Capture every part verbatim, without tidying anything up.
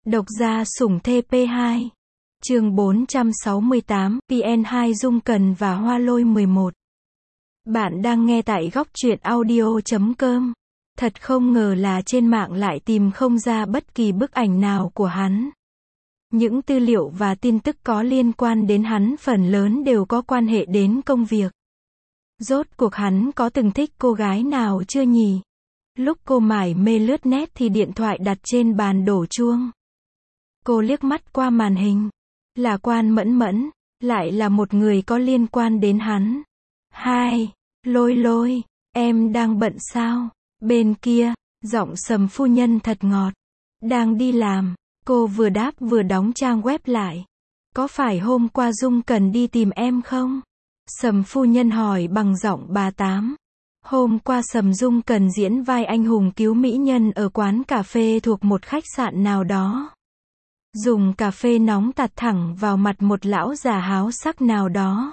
Độc gia sủng thê pê hai. Chương bốn trăm sáu mươi tám, pê en hai Dung Cần và Hoa Lôi mười một. Bạn đang nghe tại góc truyện audio chấm com. Thật không ngờ là trên mạng lại tìm không ra bất kỳ bức ảnh nào của hắn. Những tư liệu và tin tức có liên quan đến hắn phần lớn đều có quan hệ đến công việc. Rốt cuộc hắn có từng thích cô gái nào chưa nhỉ? Lúc cô mải mê lướt net thì điện thoại đặt trên bàn đổ chuông. Cô liếc mắt qua màn hình. Là Quan Mẫn Mẫn, lại là một người có liên quan đến hắn. Hai, Lôi Lôi, em đang bận sao? Bên kia, giọng Sầm phu nhân thật ngọt. Đang đi làm, cô vừa đáp vừa đóng trang web lại. Có phải hôm qua Dung Cần đi tìm em không? Sầm phu nhân hỏi bằng giọng bà Tám. Hôm qua Sầm Dung Cần diễn vai anh hùng cứu mỹ nhân ở quán cà phê thuộc một khách sạn nào đó. Dùng cà phê nóng tạt thẳng vào mặt một lão già háo sắc nào đó.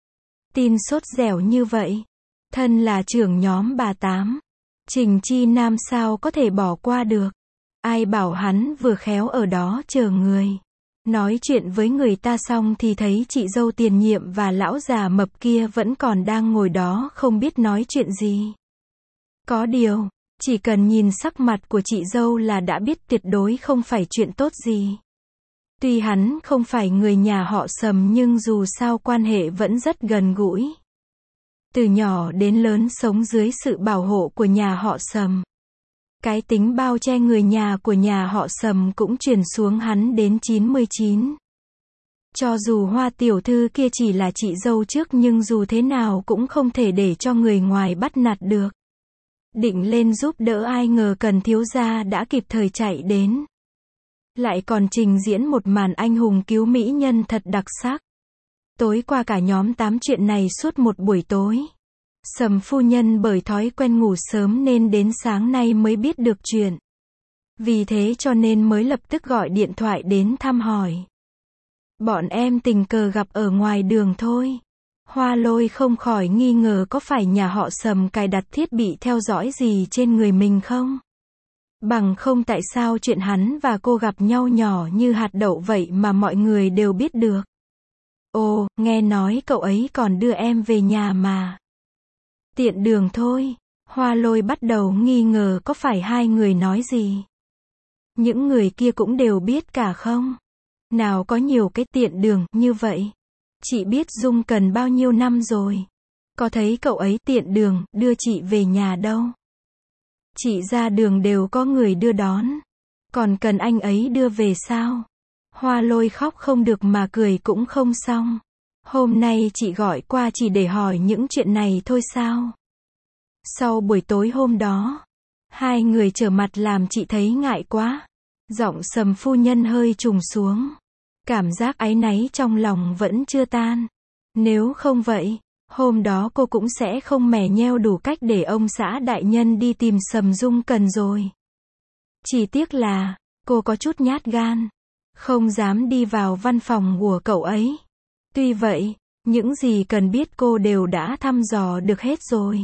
Tin sốt dẻo như vậy. Thân là trưởng nhóm bà Tám. Trình Chi Nam sao có thể bỏ qua được. Ai bảo hắn vừa khéo ở đó chờ người. Nói chuyện với người ta xong thì thấy chị dâu tiền nhiệm và lão già mập kia vẫn còn đang ngồi đó không biết nói chuyện gì. Có điều, chỉ cần nhìn sắc mặt của chị dâu là đã biết tuyệt đối không phải chuyện tốt gì. Tuy hắn không phải người nhà họ Sầm nhưng dù sao quan hệ vẫn rất gần gũi. Từ nhỏ đến lớn sống dưới sự bảo hộ của nhà họ Sầm. Cái tính bao che người nhà của nhà họ Sầm cũng truyền xuống hắn đến chín mươi chín. Cho dù Hoa tiểu thư kia chỉ là chị dâu trước nhưng dù thế nào cũng không thể để cho người ngoài bắt nạt được. Định lên giúp đỡ ai ngờ Cần thiếu gia đã kịp thời chạy đến. Lại còn trình diễn một màn anh hùng cứu mỹ nhân thật đặc sắc. Tối qua cả nhóm tám chuyện này suốt một buổi tối. Sầm phu nhân bởi thói quen ngủ sớm nên đến sáng nay mới biết được chuyện. Vì thế cho nên mới lập tức gọi điện thoại đến thăm hỏi. Bọn em tình cờ gặp ở ngoài đường thôi. Hoa Lôi không khỏi nghi ngờ có phải nhà họ Sầm cài đặt thiết bị theo dõi gì trên người mình không? Bằng không tại sao chuyện hắn và cô gặp nhau nhỏ như hạt đậu vậy mà mọi người đều biết được. Ồ, nghe nói cậu ấy còn đưa em về nhà mà. Tiện đường thôi. Hoa Lôi bắt đầu nghi ngờ có phải hai người nói gì. Những người kia cũng đều biết cả không? Nào có nhiều cái tiện đường như vậy. Chị biết Dung Cần bao nhiêu năm rồi. Có thấy cậu ấy tiện đường đưa chị về nhà đâu. Chị ra đường đều có người đưa đón. Còn cần anh ấy đưa về sao? Hoa Lôi khóc không được mà cười cũng không xong. Hôm nay chị gọi qua chỉ để hỏi những chuyện này thôi sao? Sau buổi tối hôm đó, hai người trở mặt làm chị thấy ngại quá. Giọng Sầm phu nhân hơi trùng xuống. Cảm giác áy náy trong lòng vẫn chưa tan. Nếu không vậy, hôm đó cô cũng sẽ không mè nheo đủ cách để ông xã đại nhân đi tìm Sầm Dung Cần rồi. Chỉ tiếc là, cô có chút nhát gan. Không dám đi vào văn phòng của cậu ấy. Tuy vậy, những gì cần biết cô đều đã thăm dò được hết rồi.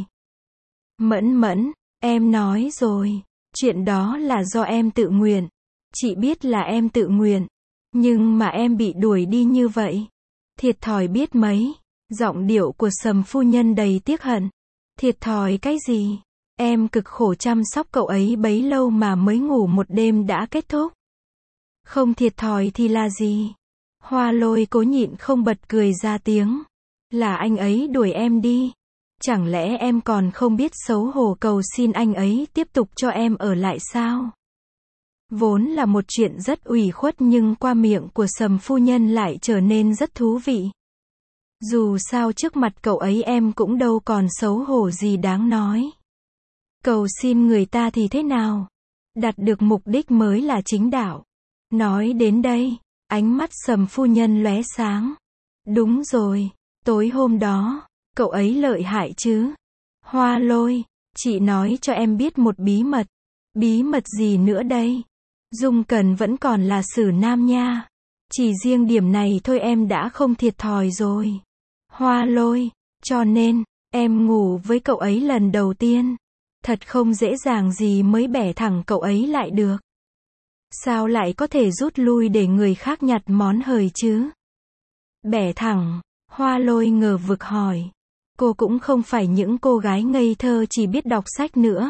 Mẫn Mẫn, em nói rồi. Chuyện đó là do em tự nguyện. Chị biết là em tự nguyện. Nhưng mà em bị đuổi đi như vậy. Thiệt thòi biết mấy. Giọng điệu của Sầm phu nhân đầy tiếc hận. Thiệt thòi cái gì? Em cực khổ chăm sóc cậu ấy bấy lâu mà mới ngủ một đêm đã kết thúc. Không thiệt thòi thì là gì? Hoa Lôi cố nhịn không bật cười ra tiếng. Là anh ấy đuổi em đi. Chẳng lẽ em còn không biết xấu hổ cầu xin anh ấy tiếp tục cho em ở lại sao? Vốn là một chuyện rất ủy khuất nhưng qua miệng của Sầm phu nhân lại trở nên rất thú vị. Dù sao trước mặt cậu ấy em cũng đâu còn xấu hổ gì đáng nói. Cầu xin người ta thì thế nào? Đạt được mục đích mới là chính đạo. Nói đến đây, ánh mắt Sầm phu nhân lóe sáng. Đúng rồi, tối hôm đó, cậu ấy lợi hại chứ? Hoa Lôi, chị nói cho em biết một bí mật. Bí mật gì nữa đây? Dung Cần vẫn còn là xử nam nha. Chỉ riêng điểm này thôi em đã không thiệt thòi rồi. Hoa Lôi, cho nên, em ngủ với cậu ấy lần đầu tiên. Thật không dễ dàng gì mới bẻ thẳng cậu ấy lại được. Sao lại có thể rút lui để người khác nhặt món hời chứ? Bẻ thẳng, Hoa Lôi ngờ vực hỏi. Cô cũng không phải những cô gái ngây thơ chỉ biết đọc sách nữa.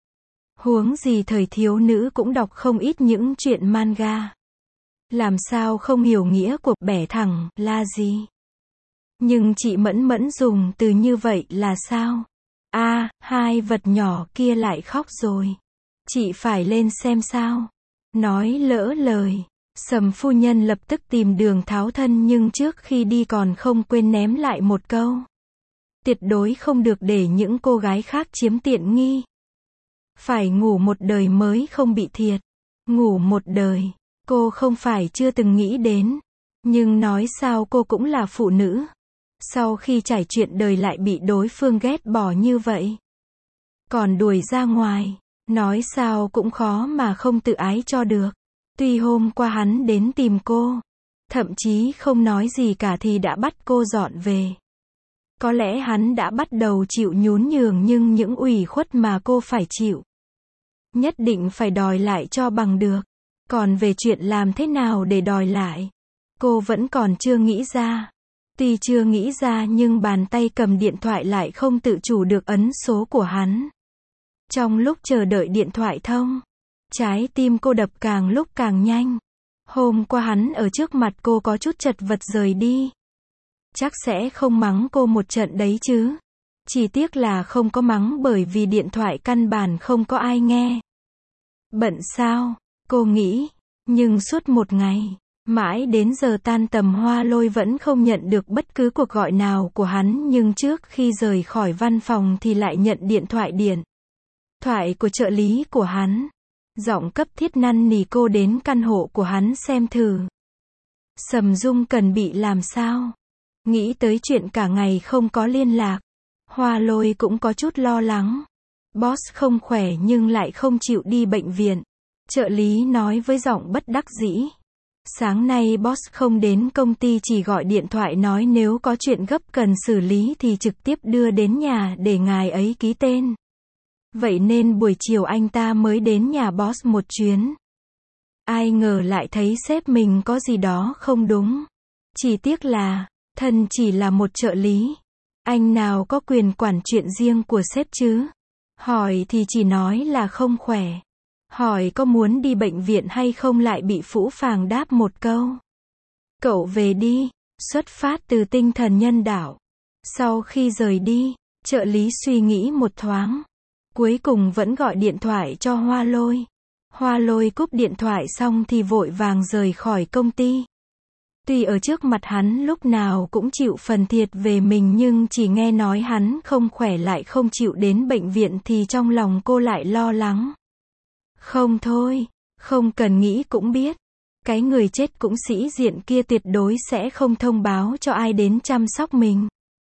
Huống gì thời thiếu nữ cũng đọc không ít những chuyện manga. Làm sao không hiểu nghĩa của bẻ thẳng là gì? Nhưng chị Mẫn Mẫn dùng từ như vậy là sao? A, à, hai vật nhỏ kia lại khóc rồi. Chị phải lên xem sao. Nói lỡ lời, Sầm phu nhân lập tức tìm đường tháo thân nhưng trước khi đi còn không quên ném lại một câu. Tuyệt đối không được để những cô gái khác chiếm tiện nghi. Phải ngủ một đời mới không bị thiệt. Ngủ một đời, cô không phải chưa từng nghĩ đến. Nhưng nói sao cô cũng là phụ nữ. Sau khi trải chuyện đời lại bị đối phương ghét bỏ như vậy. Còn đuổi ra ngoài, nói sao cũng khó mà không tự ái cho được. Tuy hôm qua hắn đến tìm cô, thậm chí không nói gì cả thì đã bắt cô dọn về. Có lẽ hắn đã bắt đầu chịu nhún nhường nhưng những ủy khuất mà cô phải chịu, nhất định phải đòi lại cho bằng được. Còn về chuyện làm thế nào để đòi lại, cô vẫn còn chưa nghĩ ra. Tuy chưa nghĩ ra nhưng bàn tay cầm điện thoại lại không tự chủ được ấn số của hắn. Trong lúc chờ đợi điện thoại thông, trái tim cô đập càng lúc càng nhanh. Hôm qua hắn ở trước mặt cô có chút chật vật rời đi. Chắc sẽ không mắng cô một trận đấy chứ. Chỉ tiếc là không có mắng bởi vì điện thoại căn bản không có ai nghe. Bận sao? Cô nghĩ. Nhưng suốt một ngày, mãi đến giờ tan tầm Hoa Lôi vẫn không nhận được bất cứ cuộc gọi nào của hắn nhưng trước khi rời khỏi văn phòng thì lại nhận điện thoại điện thoại của trợ lý của hắn. Giọng cấp thiết năn nỉ cô đến căn hộ của hắn xem thử. Sầm Dung Cần bị làm sao? Nghĩ tới chuyện cả ngày không có liên lạc, Hoa Lôi cũng có chút lo lắng. Boss không khỏe nhưng lại không chịu đi bệnh viện. Trợ lý nói với giọng bất đắc dĩ. Sáng nay boss không đến công ty chỉ gọi điện thoại nói nếu có chuyện gấp cần xử lý thì trực tiếp đưa đến nhà để ngài ấy ký tên. Vậy nên buổi chiều anh ta mới đến nhà boss một chuyến. Ai ngờ lại thấy sếp mình có gì đó không đúng. Chỉ tiếc là, thân chỉ là một trợ lý. Anh nào có quyền quản chuyện riêng của sếp chứ? Hỏi thì chỉ nói là không khỏe. Hỏi có muốn đi bệnh viện hay không lại bị phũ phàng đáp một câu. Cậu về đi, xuất phát từ tinh thần nhân đạo. Sau khi rời đi, trợ lý suy nghĩ một thoáng. Cuối cùng vẫn gọi điện thoại cho Hoa Lôi. Hoa Lôi cúp điện thoại xong thì vội vàng rời khỏi công ty. Tuy ở trước mặt hắn lúc nào cũng chịu phần thiệt về mình nhưng chỉ nghe nói hắn không khỏe lại không chịu đến bệnh viện thì trong lòng cô lại lo lắng. Không thôi, không cần nghĩ cũng biết. Cái người chết cũng sĩ diện kia tuyệt đối sẽ không thông báo cho ai đến chăm sóc mình.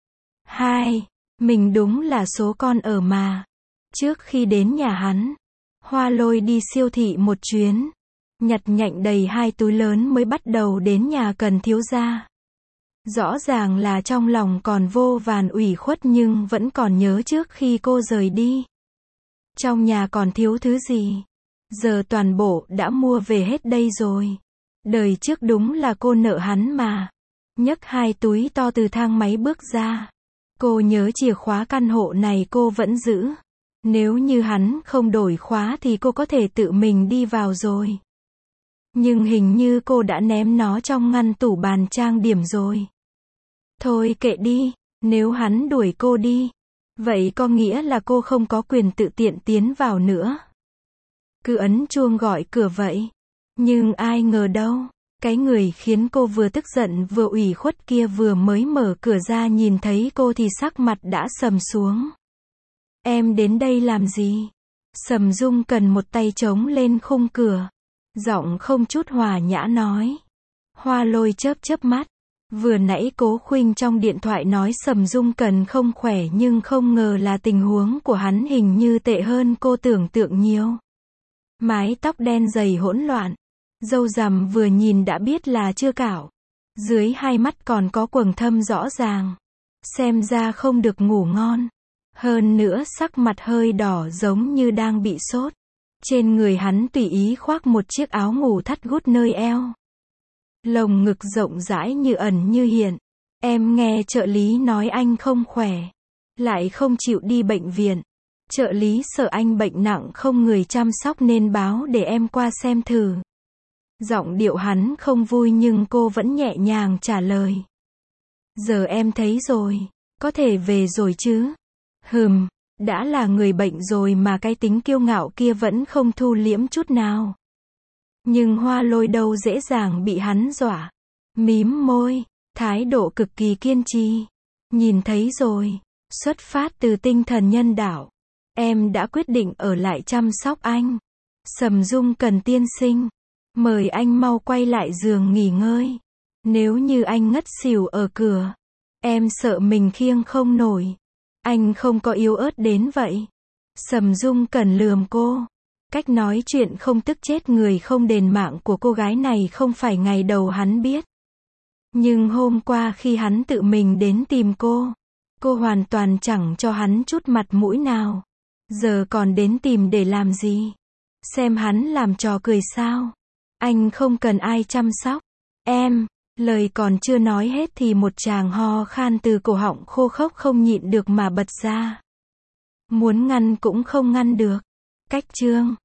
Hai, mình đúng là số con ở mà. Trước khi đến nhà hắn, Hoa Lôi đi siêu thị một chuyến. Nhặt nhạnh đầy hai túi lớn mới bắt đầu đến nhà Cần thiếu gia. Rõ ràng là trong lòng còn vô vàn ủy khuất nhưng vẫn còn nhớ trước khi cô rời đi. Trong nhà còn thiếu thứ gì? Giờ toàn bộ đã mua về hết đây rồi. Đời trước đúng là cô nợ hắn mà. Nhấc hai túi to từ thang máy bước ra. Cô nhớ chìa khóa căn hộ này cô vẫn giữ. Nếu như hắn không đổi khóa thì cô có thể tự mình đi vào rồi. Nhưng hình như cô đã ném nó trong ngăn tủ bàn trang điểm rồi. Thôi kệ đi, nếu hắn đuổi cô đi, vậy có nghĩa là cô không có quyền tự tiện tiến vào nữa. Cứ ấn chuông gọi cửa vậy. Nhưng ai ngờ đâu, cái người khiến cô vừa tức giận vừa ủy khuất kia vừa mới mở cửa ra nhìn thấy cô thì sắc mặt đã sầm xuống. Em đến đây làm gì? Sầm Dung Cần một tay chống lên khung cửa. Giọng không chút hòa nhã nói. Hoa Lôi chớp chớp mắt. Vừa nãy Cố Khuynh trong điện thoại nói Sầm Dung Cần không khỏe nhưng không ngờ là tình huống của hắn hình như tệ hơn cô tưởng tượng nhiều. Mái tóc đen dày hỗn loạn. Râu rằm vừa nhìn đã biết là chưa cạo. Dưới hai mắt còn có quầng thâm rõ ràng. Xem ra không được ngủ ngon. Hơn nữa sắc mặt hơi đỏ giống như đang bị sốt. Trên người hắn tùy ý khoác một chiếc áo ngủ thắt gút nơi eo. Lồng ngực rộng rãi như ẩn như hiện. Em nghe trợ lý nói anh không khỏe. Lại không chịu đi bệnh viện. Trợ lý sợ anh bệnh nặng không người chăm sóc nên báo để em qua xem thử. Giọng điệu hắn không vui nhưng cô vẫn nhẹ nhàng trả lời. Giờ em thấy rồi. Có thể về rồi chứ. Hừm, đã là người bệnh rồi mà cái tính kiêu ngạo kia vẫn không thu liễm chút nào. Nhưng Hoa Lôi đâu dễ dàng bị hắn dọa. Mím môi, thái độ cực kỳ kiên trì. Nhìn thấy rồi, xuất phát từ tinh thần nhân đạo. Em đã quyết định ở lại chăm sóc anh. Sầm Dung Cần tiên sinh. Mời anh mau quay lại giường nghỉ ngơi. Nếu như anh ngất xỉu ở cửa, em sợ mình khiêng không nổi. Anh không có yếu ớt đến vậy. Sầm Dung Cần lườm cô. Cách nói chuyện không tức chết người không đền mạng của cô gái này không phải ngày đầu hắn biết. Nhưng hôm qua khi hắn tự mình đến tìm cô, cô hoàn toàn chẳng cho hắn chút mặt mũi nào. Giờ còn đến tìm để làm gì? Xem hắn làm trò cười sao? Anh không cần ai chăm sóc. Em, lời còn chưa nói hết thì một tràng ho khan từ cổ họng khô khốc không nhịn được mà bật ra. Muốn ngăn cũng không ngăn được. Cách chương